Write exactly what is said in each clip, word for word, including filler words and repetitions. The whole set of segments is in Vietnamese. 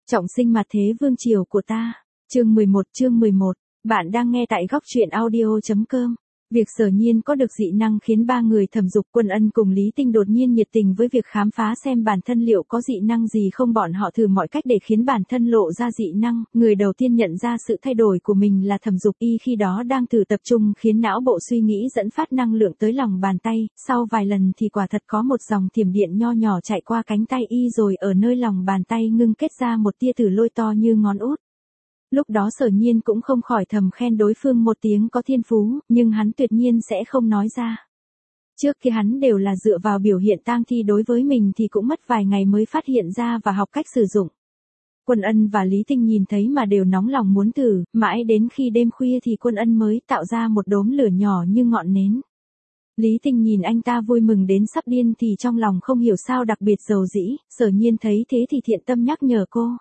Trọng sinh mặt thế vương triều của ta. Chương mười một, chương mười một. Bạn đang nghe tại góc truyện audio chấm com. Việc Sở Nhiên có được dị năng khiến ba người Thẩm Dục, Quân Ân cùng Lý Tinh đột nhiên nhiệt tình với việc khám phá xem bản thân liệu có dị năng gì không. Bọn họ thử mọi cách để khiến bản thân lộ ra dị năng. Người đầu tiên nhận ra sự thay đổi của mình là Thẩm Dục, y khi đó đang thử tập trung khiến não bộ suy nghĩ dẫn phát năng lượng tới lòng bàn tay. Sau vài lần thì quả thật có một dòng thiểm điện nho nhỏ chạy qua cánh tay y, rồi ở nơi lòng bàn tay ngưng kết ra một tia tử lôi to như ngón út. Lúc đó Sở Nhiên cũng không khỏi thầm khen đối phương một tiếng có thiên phú, nhưng hắn tuyệt nhiên sẽ không nói ra. Trước kia hắn đều là dựa vào biểu hiện tang thi, đối với mình thì cũng mất vài ngày mới phát hiện ra và học cách sử dụng. Quân Ân và Lý Tinh nhìn thấy mà đều nóng lòng muốn thử, mãi đến khi đêm khuya thì Quân Ân mới tạo ra một đốm lửa nhỏ như ngọn nến. Lý Tinh nhìn anh ta vui mừng đến sắp điên thì trong lòng không hiểu sao đặc biệt dầu dĩ. Sở Nhiên thấy thế thì thiện tâm nhắc nhở cô.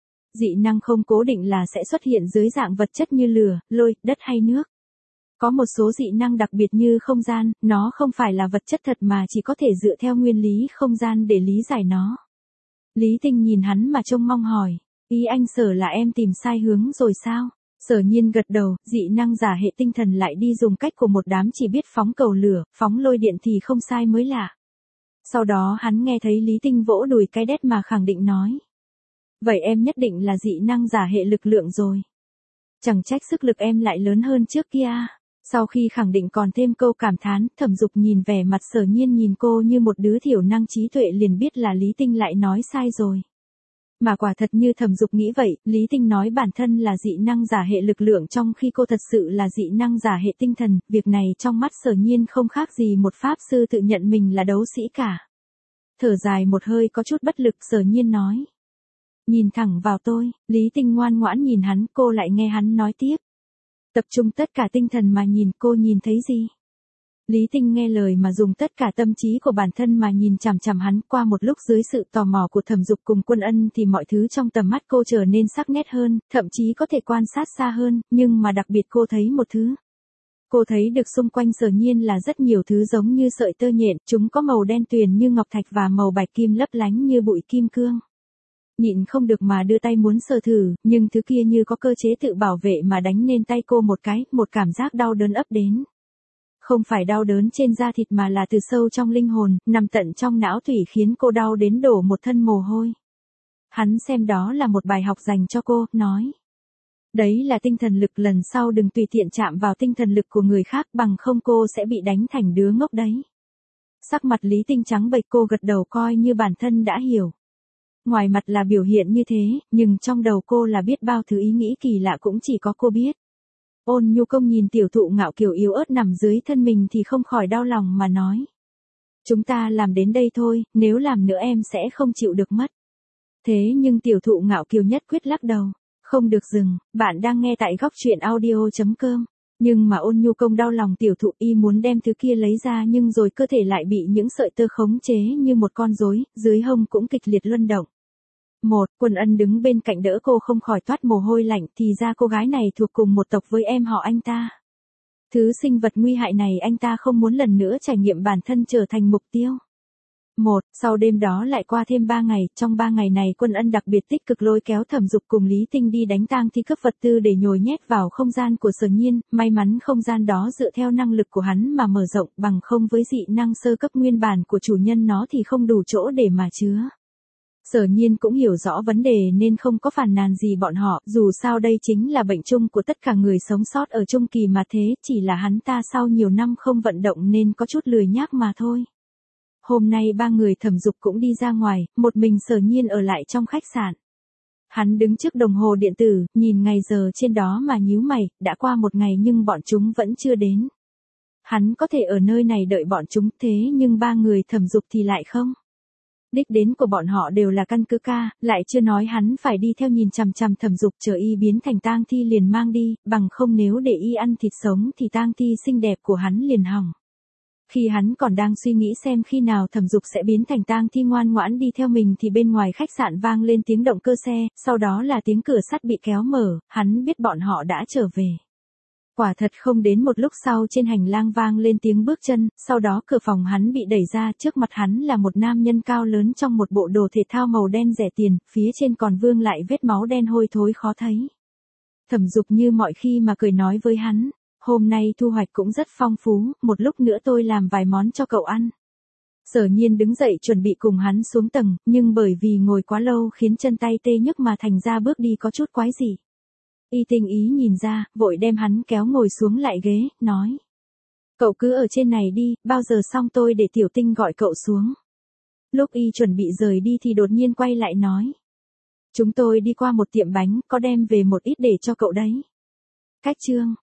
Dị năng không cố định là sẽ xuất hiện dưới dạng vật chất như lửa, lôi, đất hay nước. Có một số dị năng đặc biệt như không gian, nó không phải là vật chất thật mà chỉ có thể dựa theo nguyên lý không gian để lý giải nó. Lý Tinh nhìn hắn mà trông mong hỏi, ý anh Sở là em tìm sai hướng rồi sao? Sở Nhiên gật đầu, dị năng giả hệ tinh thần lại đi dùng cách của một đám chỉ biết phóng cầu lửa, phóng lôi điện thì không sai mới lạ. Sau đó hắn nghe thấy Lý Tinh vỗ đùi cái đét mà khẳng định nói. Vậy em nhất định là dị năng giả hệ lực lượng rồi. Chẳng trách sức lực em lại lớn hơn trước kia. Sau khi khẳng định còn thêm câu cảm thán, Thẩm Dục nhìn vẻ mặt Sở Nhiên nhìn cô như một đứa thiểu năng trí tuệ liền biết là Lý Tinh lại nói sai rồi. Mà quả thật như Thẩm Dục nghĩ vậy, Lý Tinh nói bản thân là dị năng giả hệ lực lượng trong khi cô thật sự là dị năng giả hệ tinh thần, việc này trong mắt Sở Nhiên không khác gì một pháp sư tự nhận mình là đấu sĩ cả. Thở dài một hơi có chút bất lực, Sở Nhiên nói. Nhìn thẳng vào tôi, Lý Tinh ngoan ngoãn nhìn hắn, cô lại nghe hắn nói tiếp. Tập trung tất cả tinh thần mà nhìn, cô nhìn thấy gì? Lý Tinh nghe lời mà dùng tất cả tâm trí của bản thân mà nhìn chằm chằm hắn. Qua một lúc dưới sự tò mò của Thẩm Dục cùng Quân Ân thì mọi thứ trong tầm mắt cô trở nên sắc nét hơn, thậm chí có thể quan sát xa hơn, nhưng mà đặc biệt cô thấy một thứ. Cô thấy được xung quanh Sở Nhiên là rất nhiều thứ giống như sợi tơ nhện, chúng có màu đen tuyền như ngọc thạch và màu bạch kim lấp lánh như bụi kim cương. Nhịn không được mà đưa tay muốn sờ thử, nhưng thứ kia như có cơ chế tự bảo vệ mà đánh lên tay cô một cái, một cảm giác đau đớn ấp đến. Không phải đau đớn trên da thịt mà là từ sâu trong linh hồn, nằm tận trong não thủy khiến cô đau đến đổ một thân mồ hôi. Hắn xem đó là một bài học dành cho cô, nói. Đấy là tinh thần lực, lần sau đừng tùy tiện chạm vào tinh thần lực của người khác, bằng không cô sẽ bị đánh thành đứa ngốc đấy. Sắc mặt Lý Tinh trắng bệch, cô gật đầu coi như bản thân đã hiểu. Ngoài mặt là biểu hiện như thế, nhưng trong đầu cô là biết bao thứ ý nghĩ kỳ lạ cũng chỉ có cô biết. Ôn Nhu Công nhìn tiểu thụ ngạo kiều yếu ớt nằm dưới thân mình thì không khỏi đau lòng mà nói. Chúng ta làm đến đây thôi, nếu làm nữa em sẽ không chịu được mất. Thế nhưng tiểu thụ ngạo kiều nhất quyết lắc đầu. Không được dừng, bạn đang nghe tại góc truyện audio chấm com. Nhưng mà Ôn Nhu Công đau lòng tiểu thụ, y muốn đem thứ kia lấy ra nhưng rồi cơ thể lại bị những sợi tơ khống chế như một con rối, dưới hông cũng kịch liệt luân động. Một, Quân Ân đứng bên cạnh đỡ cô không khỏi toát mồ hôi lạnh, thì ra cô gái này thuộc cùng một tộc với em họ anh ta. Thứ sinh vật nguy hại này anh ta không muốn lần nữa trải nghiệm bản thân trở thành mục tiêu. Một, sau đêm đó lại qua thêm ba ngày, trong ba ngày này Quân Ân đặc biệt tích cực lôi kéo Thẩm Dục cùng Lý Tinh đi đánh tang thi, cấp vật tư để nhồi nhét vào không gian của Sở Nhiên, may mắn không gian đó dựa theo năng lực của hắn mà mở rộng, bằng không với dị năng sơ cấp nguyên bản của chủ nhân nó thì không đủ chỗ để mà chứa. Sở Nhiên cũng hiểu rõ vấn đề nên không có phàn nàn gì bọn họ, dù sao đây chính là bệnh chung của tất cả người sống sót ở trung kỳ mà thế, chỉ là hắn ta sau nhiều năm không vận động nên có chút lười nhác mà thôi. Hôm nay ba người Thẩm Dục cũng đi ra ngoài, một mình Sở Nhiên ở lại trong khách sạn. Hắn đứng trước đồng hồ điện tử, nhìn ngày giờ trên đó mà nhíu mày, đã qua một ngày nhưng bọn chúng vẫn chưa đến. Hắn có thể ở nơi này đợi bọn chúng, thế nhưng ba người Thẩm Dục thì lại không. Đích đến của bọn họ đều là căn cứ ca, lại chưa nói hắn phải đi theo nhìn chằm chằm Thẩm Dục chờ y biến thành tang thi liền mang đi, bằng không nếu để y ăn thịt sống thì tang thi xinh đẹp của hắn liền hỏng. Khi hắn còn đang suy nghĩ xem khi nào Thẩm Dục sẽ biến thành tang thi ngoan ngoãn đi theo mình thì bên ngoài khách sạn vang lên tiếng động cơ xe, sau đó là tiếng cửa sắt bị kéo mở, hắn biết bọn họ đã trở về. Quả thật không đến một lúc sau trên hành lang vang lên tiếng bước chân, sau đó cửa phòng hắn bị đẩy ra, trước mặt hắn là một nam nhân cao lớn trong một bộ đồ thể thao màu đen rẻ tiền, phía trên còn vương lại vết máu đen hôi thối khó thấy. Thẩm Dục như mọi khi mà cười nói với hắn, hôm nay thu hoạch cũng rất phong phú, một lúc nữa tôi làm vài món cho cậu ăn. Sở Nhiên đứng dậy chuẩn bị cùng hắn xuống tầng, nhưng bởi vì ngồi quá lâu khiến chân tay tê nhức mà thành ra bước đi có chút quái dị. Y Tinh Ý nhìn ra, vội đem hắn kéo ngồi xuống lại ghế, nói. Cậu cứ ở trên này đi, bao giờ xong tôi để Tiểu Tinh gọi cậu xuống. Lúc Y chuẩn bị rời đi thì đột nhiên quay lại nói. Chúng tôi đi qua một tiệm bánh, có đem về một ít để cho cậu đấy. Cách chương.